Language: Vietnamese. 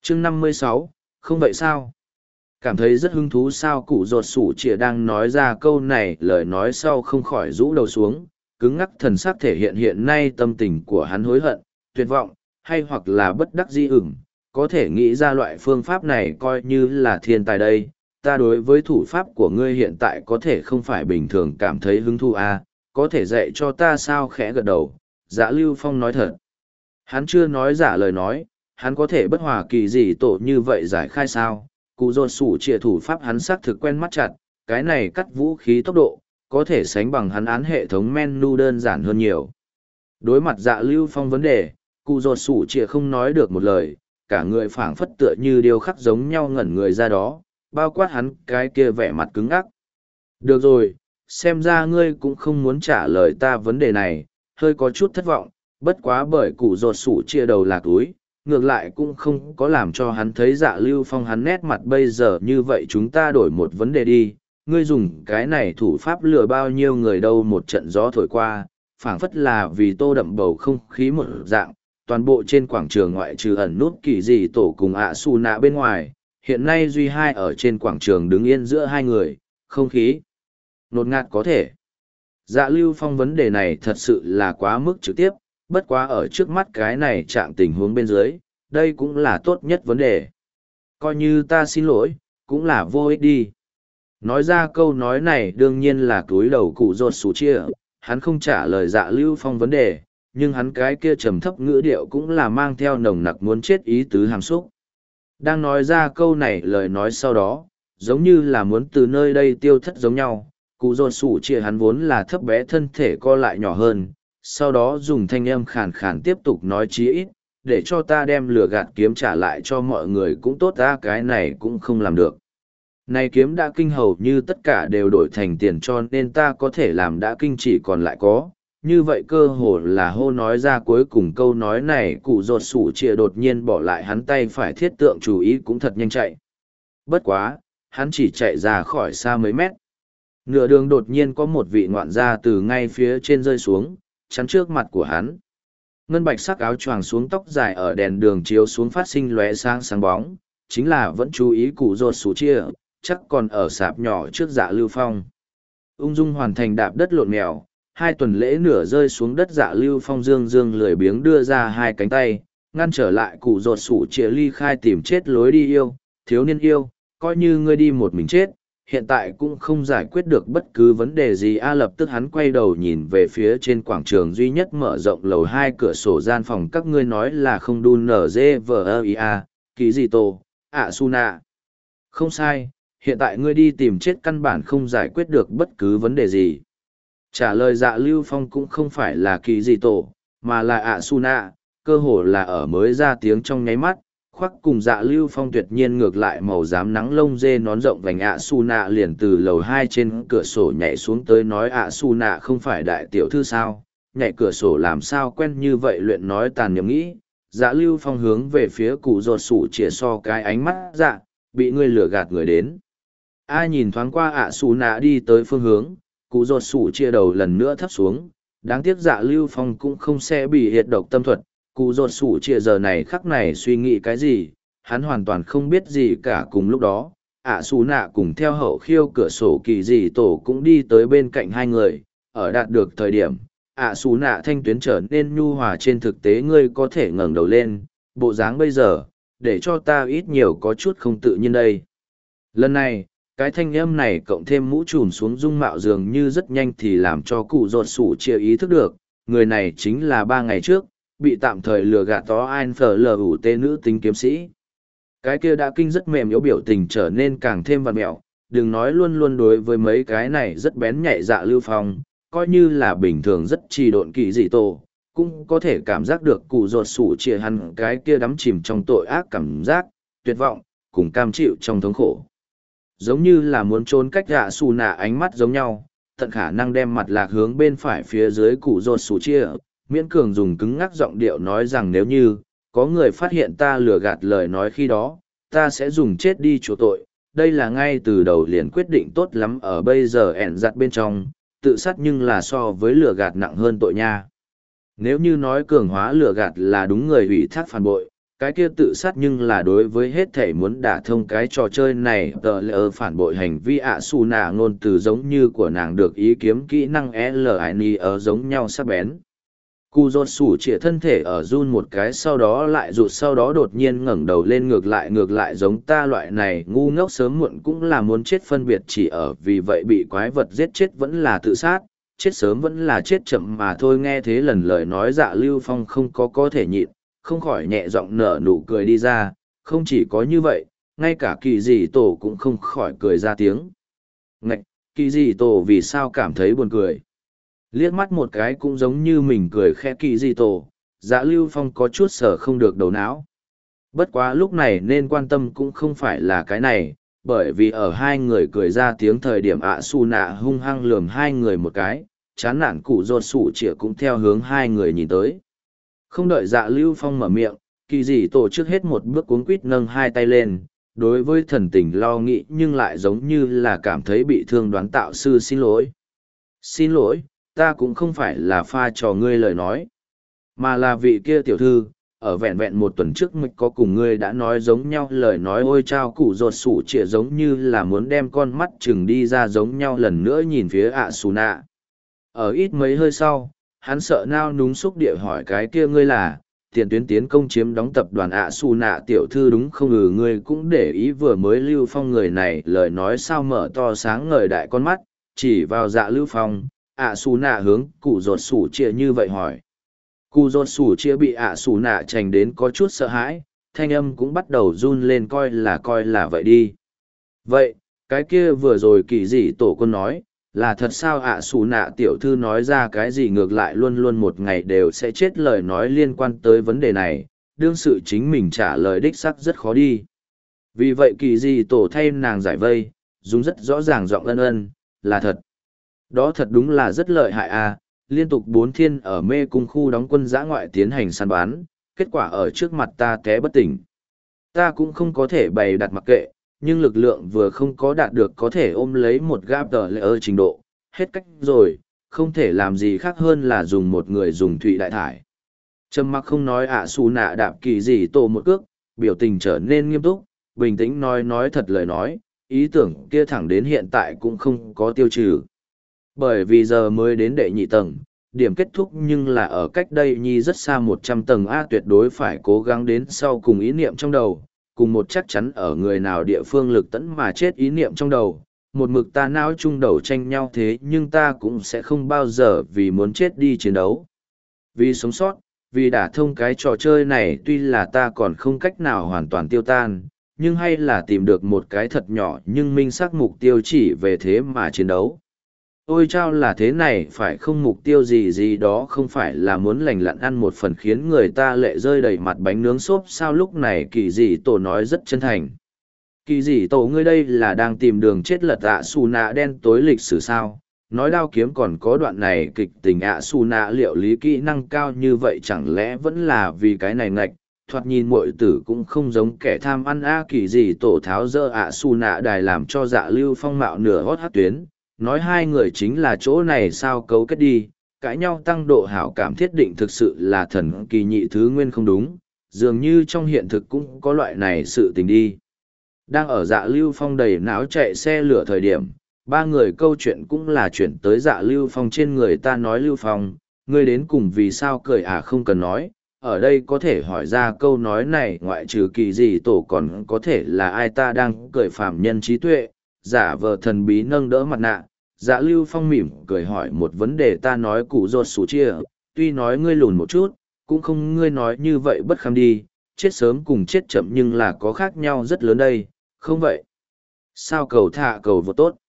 chương 56, không vậy sao? Cảm thấy rất hứng thú sao cụ ruột sủ chĩa đang nói ra câu này, lời nói sau không khỏi rũ đầu xuống, cứng ngắc thần sắc thể hiện hiện nay tâm tình của hắn hối hận, tuyệt vọng, hay hoặc là bất đắc dĩ ửng, có thể nghĩ ra loại phương pháp này coi như là thiên tài đây. Ta đối với thủ pháp của ngươi hiện tại có thể không phải bình thường cảm thấy hứng thú à, có thể dạy cho ta sao? Khẽ gật đầu, Dạ Lưu Phong nói thật. Hắn chưa nói giả lời nói, hắn có thể bất hòa kỳ gì tổ như vậy giải khai sao? Cụ dột sủ trịa thủ pháp hắn xác thực quen mắt chặt, cái này cắt vũ khí tốc độ, có thể sánh bằng hắn án hệ thống menu đơn giản hơn nhiều. Đối mặt Dạ Lưu Phong vấn đề, cụ dột sủ trịa không nói được một lời, cả người phảng phất tựa như điêu khắc giống nhau ngẩn người ra đó, bao quát hắn cái kia vẻ mặt cứng ắc. Được rồi, xem ra ngươi cũng không muốn trả lời ta vấn đề này, hơi có chút thất vọng, bất quá bởi cụ rột sủ chia đầu lạc túi, ngược lại cũng không có làm cho hắn thấy Dạ Lưu Phong hắn nét mặt bây giờ như vậy. Chúng ta đổi một vấn đề đi, ngươi dùng cái này thủ pháp lừa bao nhiêu người đâu? Một trận gió thổi qua, phảng phất là vì tô đậm bầu không khí một dạng, toàn bộ trên quảng trường ngoại trừ ẩn nút kỳ dị tổ cùng ạ xù nạ bên ngoài, hiện nay duy hai ở trên quảng trường đứng yên giữa hai người, không khí nột ngạt có thể. Dạ Lưu Phong vấn đề này thật sự là quá mức trực tiếp, bất quá ở trước mắt cái này trạng tình huống bên dưới, đây cũng là tốt nhất vấn đề. Coi như ta xin lỗi, cũng là vô ích đi. Nói ra câu nói này đương nhiên là cúi đầu cụ rột sủ chia, hắn không trả lời Dạ Lưu Phong vấn đề, nhưng hắn cái kia trầm thấp ngữ điệu cũng là mang theo nồng nặc muốn chết ý tứ hàm xúc. Đang nói ra câu này lời nói sau đó, giống như là muốn từ nơi đây tiêu thất giống nhau, cụ rột sủ chia hắn vốn là thấp bé thân thể co lại nhỏ hơn, sau đó dùng thanh âm khàn khàn tiếp tục nói chí ít, để cho ta đem lửa gạt kiếm trả lại cho mọi người cũng tốt, ta cái này cũng không làm được. Này kiếm đã kinh hầu như tất cả đều đổi thành tiền cho nên ta có thể làm đã kinh chỉ còn lại có. Như vậy cơ hồ là hô nói ra cuối cùng câu nói này, cụ rột sủ chia đột nhiên bỏ lại hắn tay phải thiết tượng chú ý cũng thật nhanh chạy. Bất quá, hắn chỉ chạy ra khỏi xa mấy mét. Nửa đường đột nhiên có một vị ngoạn gia từ ngay phía trên rơi xuống, chắn trước mặt của hắn. Ngân bạch sắc áo choàng xuống tóc dài ở đèn đường chiếu xuống phát sinh lóe sáng sáng bóng, chính là vẫn chú ý cụ rột sủ chia, chắc còn ở sạp nhỏ trước Dạ Lưu Phong. Ung dung hoàn thành đạp đất lộn mèo, 2 tuần lễ nửa rơi xuống đất. Dạ Lưu Phong dương dương lười biếng đưa ra 2 cánh tay, ngăn trở lại cụ rột sủ chia ly khai tìm chết lối đi. Yêu, thiếu niên yêu, coi như ngươi đi một mình chết, hiện tại cũng không giải quyết được bất cứ vấn đề gì a. Lập tức hắn quay đầu nhìn về phía trên quảng trường duy nhất mở rộng lầu 2 cửa sổ gian phòng, các ngươi nói là không đun nở dê vờ ia, ký gì tổ, ạ su nạ. Không sai, hiện tại ngươi đi tìm chết căn bản không giải quyết được bất cứ vấn đề gì. Trả lời Dạ Lưu Phong cũng không phải là kỳ gì tổ, mà là ạ su nạ, cơ hồ là ở mới ra tiếng trong nháy mắt, khoác cùng Dạ Lưu Phong tuyệt nhiên ngược lại màu xám nắng lông dê nón rộng vành ạ su nạ liền từ lầu 2 trên cửa sổ nhảy xuống tới nói ạ su nạ không phải đại tiểu thư sao, nhảy cửa sổ làm sao quen như vậy. Luyện nói tàn nhầm nghĩ, Dạ Lưu Phong hướng về phía cụ rột sủ chĩa so cái ánh mắt dạ, bị ngươi lừa gạt người đến. Ai nhìn thoáng qua ạ su nạ đi tới phương hướng, cụ rột sủ chia đầu lần nữa thấp xuống, đáng tiếc Dạ Lưu Phong cũng không sẽ bị hiệt độc tâm thuật. Cụ rột sủ chia giờ này khắc này suy nghĩ cái gì, hắn hoàn toàn không biết gì cả. Cùng lúc đó, ạ su nạ cùng theo hậu khiêu cửa sổ kỳ dị tổ cũng đi tới bên cạnh hai người, ở đạt được thời điểm, ạ su nạ thanh tuyến trở nên nhu hòa. Trên thực tế ngươi có thể ngẩng đầu lên, bộ dáng bây giờ, để cho ta ít nhiều có chút không tự nhiên đây. Lần này, cái thanh âm này cộng thêm mũ trùm xuống dung mạo dường như rất nhanh thì làm cho cụ rột sủ chia ý thức được, người này chính là 3 ngày trước, bị tạm thời lừa gạt tó Ein Phở L.U.T. nữ tính kiếm sĩ. Cái kia đã kinh rất mềm yếu biểu tình trở nên càng thêm vặn mẹo, đừng nói luôn luôn đối với mấy cái này rất bén nhạy Dạ Lưu Phong, coi như là bình thường rất trì độn kỳ dị tổ, cũng có thể cảm giác được cụ rột sủ chia hắn cái kia đắm chìm trong tội ác cảm giác, tuyệt vọng, cùng cam chịu trong thống khổ. Giống như là muốn trốn cách Dạ Xù Nạ ánh mắt giống nhau, tận khả năng đem mặt lạc hướng bên phải phía dưới cụ rột sủ chia, miễn cường dùng cứng ngắc giọng điệu nói rằng nếu như có người phát hiện ta lừa gạt lời nói khi đó, ta sẽ dùng chết đi chỗ tội. Đây là ngay từ đầu liền quyết định tốt lắm. Ở bây giờ ẻn giặt bên trong, tự sát nhưng là so với lừa gạt nặng hơn tội nha. Nếu như nói cường hóa lừa gạt là đúng người ủy thác phản bội, Cái kia tự sát nhưng là đối với hết thể muốn đả thông cái trò chơi này tờ lỡ phản bội hành vi ạ xù nạ ngôn từ giống như của nàng được ý kiếm kỹ năng L.I.N. ở giống nhau sắc bén. Cụ rột sủ chĩa thân thể ở run một cái sau đó lại rụt sau đó đột nhiên ngẩng đầu lên ngược lại giống ta loại này ngu ngốc sớm muộn cũng là muốn chết phân biệt chỉ ở vì vậy bị quái vật giết chết vẫn là tự sát, chết sớm vẫn là chết chậm mà thôi. Nghe thế lần lời nói Dạ Lưu Phong không có thể nhịn, không khỏi nhẹ giọng nở nụ cười đi ra, không chỉ có như vậy, ngay cả kỳ dị tổ cũng không khỏi cười ra tiếng. Ngạch, kỳ dị tổ vì sao cảm thấy buồn cười? Liếc mắt một cái cũng giống như mình cười khẽ kỳ dị tổ, Dạ Lưu Phong có chút sở không được đầu não. Bất quá lúc này nên quan tâm cũng không phải là cái này, bởi vì ở hai người cười ra tiếng thời điểm ạ xù nạ hung hăng lườm hai người một cái, chán nản cụ rột sủ chĩa cũng theo hướng hai người nhìn tới. Không đợi Dạ Lưu Phong mở miệng, kỳ dị tổ trước hết một bước cuống quýt nâng hai tay lên, đối với thần tình lo nghĩ nhưng lại giống như là cảm thấy bị thương đoán tạo sư xin lỗi. Xin lỗi, ta cũng không phải là pha trò ngươi lời nói, mà là vị kia tiểu thư, ở vẹn vẹn một tuần trước mịch có cùng ngươi đã nói giống nhau lời nói. Ôi chao cụ rột sủ chĩa giống như là muốn đem con mắt chừng đi ra giống nhau lần nữa nhìn phía ạ xù nạ. Ở ít mấy hơi sau, hắn sợ nao núng xúc địa hỏi cái kia ngươi là tiền tuyến tiến công chiếm đóng tập đoàn ạ xù nạ tiểu thư đúng không? Ngươi cũng để ý vừa mới Lưu Phong người này lời nói sao mở to sáng ngời đại con mắt, chỉ vào Dạ Lưu Phong. ạ xù nạ hướng cụ rột sủ chia như vậy hỏi. Cụ rột sủ chia bị ạ xù nạ trành đến có chút sợ hãi, thanh âm cũng bắt đầu run lên coi là vậy đi. Vậy, cái kia vừa rồi kỳ dị tổ quân nói, là thật sao? ạ xù nạ tiểu thư nói ra cái gì ngược lại luôn luôn một ngày đều sẽ chết lời nói liên quan tới vấn đề này, đương sự chính mình trả lời đích sắc rất khó đi. Vì vậy kỳ dị tổ thay nàng giải vây, dùng rất rõ ràng giọng ân ân, là thật. Đó thật đúng là rất lợi hại à, liên tục 4 thiên ở mê cung khu đóng quân dã ngoại tiến hành săn bán, kết quả ở trước mặt ta té bất tỉnh. Ta cũng không có thể bày đặt mặc kệ, nhưng lực lượng vừa không có đạt được có thể ôm lấy một gáp tờ lệ ơ trình độ, hết cách rồi, không thể làm gì khác hơn là dùng một người dùng thụy đại thải. Trầm mặc không nói ạ xù nạ đạp kỳ gì tổ một cước, biểu tình trở nên nghiêm túc, bình tĩnh nói thật lời nói, ý tưởng kia thẳng đến hiện tại cũng không có tiêu trừ. Bởi vì giờ mới đến đệ nhị tầng, điểm kết thúc nhưng là ở cách đây nhi rất xa 100 tầng A, tuyệt đối phải cố gắng đến sau cùng ý niệm trong đầu, cùng một chắc chắn ở người nào địa phương lực tẫn mà chết ý niệm trong đầu. Một mực ta não chung đầu tranh nhau thế nhưng ta cũng sẽ không bao giờ vì muốn chết đi chiến đấu. Vì sống sót, vì đả thông cái trò chơi này tuy là ta còn không cách nào hoàn toàn tiêu tan, nhưng hay là tìm được một cái thật nhỏ nhưng minh xác mục tiêu chỉ về thế mà chiến đấu. Ôi chao là thế này phải không mục tiêu gì đó không phải là muốn lành lặn ăn một phần khiến người ta lệ rơi đầy mặt bánh nướng xốp sao lúc này kỳ dị tổ nói rất chân thành. Kỳ dị tổ ngươi đây là đang tìm đường chết lật ạ xù nạ đen tối lịch sử sao, nói đao kiếm còn có đoạn này kịch tình ạ xù nạ liệu lý kỹ năng cao như vậy chẳng lẽ vẫn là vì cái này ngạch, thoạt nhìn muội tử cũng không giống kẻ tham ăn a. Kỳ dị tổ tháo dơ ạ xù nạ đài làm cho Dạ Lưu Phong mạo nửa hót hát tuyến. Nói hai người chính là chỗ này sao cấu kết đi, cãi nhau tăng độ hảo cảm thiết định thực sự là thần kỳ nhị thứ nguyên không đúng, dường như trong hiện thực cũng có loại này sự tình đi. Đang ở Dạ Lưu Phong đầy náo chạy xe lửa thời điểm, ba người câu chuyện cũng là chuyển tới Dạ Lưu Phong trên người. Ta nói Lưu Phong, ngươi đến cùng vì sao cười à? Không cần nói, ở đây có thể hỏi ra câu nói này ngoại trừ kỳ gì tổ còn có thể là ai? Ta đang cười phàm nhân trí tuệ, giả vờ thần bí nâng đỡ mặt nạ. Dạ Lưu Phong mỉm cười hỏi một vấn đề. Ta nói cụ rột sủ chia, tuy nói ngươi lùn một chút, cũng không ngươi nói như vậy bất kham đi, chết sớm cùng chết chậm nhưng là có khác nhau rất lớn đây, không vậy? Sao cầu thả cầu vô tốt?